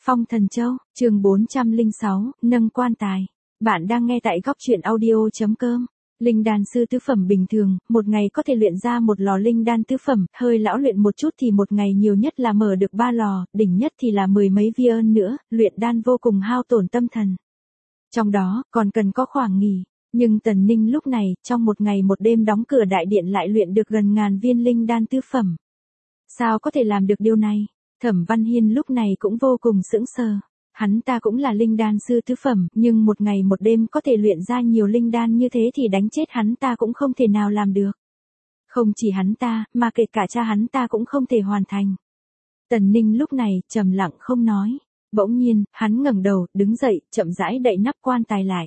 Phong Thần Châu, chương 406, nâng quan tài. Bạn đang nghe tại góc truyện audio.com. Linh đan sư tứ phẩm bình thường, một ngày có thể luyện ra một lò linh đan tứ phẩm, hơi lão luyện một chút thì một ngày nhiều nhất là mở được 3 lò, đỉnh nhất thì là mười mấy viên nữa, luyện đan vô cùng hao tổn tâm thần. Trong đó, còn cần có khoảng nghỉ. Nhưng Tần Ninh lúc này, trong một ngày một đêm đóng cửa đại điện lại luyện được gần ngàn viên linh đan tứ phẩm. Sao có thể làm được điều này? Thẩm Văn Hiên lúc này cũng vô cùng sững sờ. Hắn ta cũng là linh đan sư tứ phẩm, nhưng một ngày một đêm có thể luyện ra nhiều linh đan như thế thì đánh chết hắn ta cũng không thể nào làm được. Không chỉ hắn ta, mà kể cả cha hắn ta cũng không thể hoàn thành. Tần Ninh lúc này trầm lặng không nói. Bỗng nhiên, hắn ngẩng đầu, đứng dậy, chậm rãi đậy nắp quan tài lại.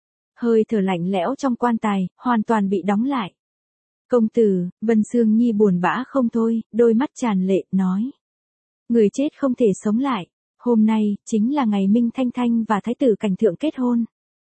Hơi thở lạnh lẽo trong quan tài, hoàn toàn bị đóng lại. Công tử, Vân Sương Nhi buồn bã không thôi, đôi mắt tràn lệ, nói. Người chết không thể sống lại. Hôm nay, chính là ngày Minh Thanh Thanh và Thái tử Cảnh Thượng kết hôn.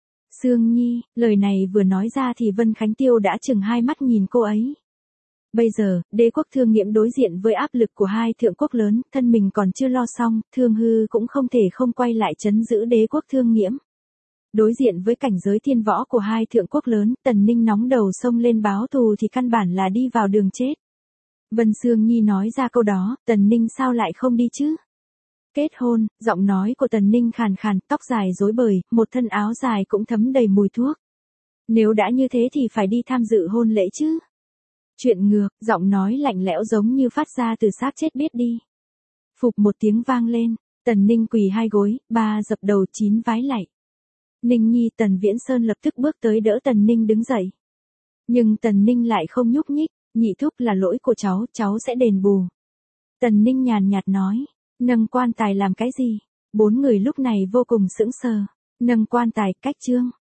Sương Nhi, lời này vừa nói ra thì Vân Khánh Tiêu đã chừng hai mắt nhìn cô ấy. Bây giờ, đế quốc Thương Nghiễm đối diện với áp lực của hai thượng quốc lớn, thân mình còn chưa lo xong, Thương Hư cũng không thể không quay lại trấn giữ đế quốc Thương Nghiễm. Đối diện với cảnh giới thiên võ của hai thượng quốc lớn, Tần Ninh nóng đầu xông lên báo thù thì căn bản là đi vào đường chết. Vân Sương Nhi nói ra câu đó, Tần Ninh sao lại không đi chứ? Kết hôn, giọng nói của Tần Ninh khàn khàn, tóc dài rối bời, một thân áo dài cũng thấm đầy mùi thuốc. Nếu đã như thế thì phải đi tham dự hôn lễ chứ? Chuyện ngược, giọng nói lạnh lẽo giống như phát ra từ xác chết biết đi. Phục một tiếng vang lên, Tần Ninh quỳ hai gối, ba dập đầu chín vái lạy. Ninh Nhi Tần Viễn Sơn lập tức bước tới đỡ Tần Ninh đứng dậy. Nhưng Tần Ninh lại không nhúc nhích, nhị thúc là lỗi của cháu sẽ đền bù. Tần Ninh nhàn nhạt nói, nâng quan tài làm cái gì? Bốn người lúc này vô cùng sững sờ. Nâng quan tài, cách chương.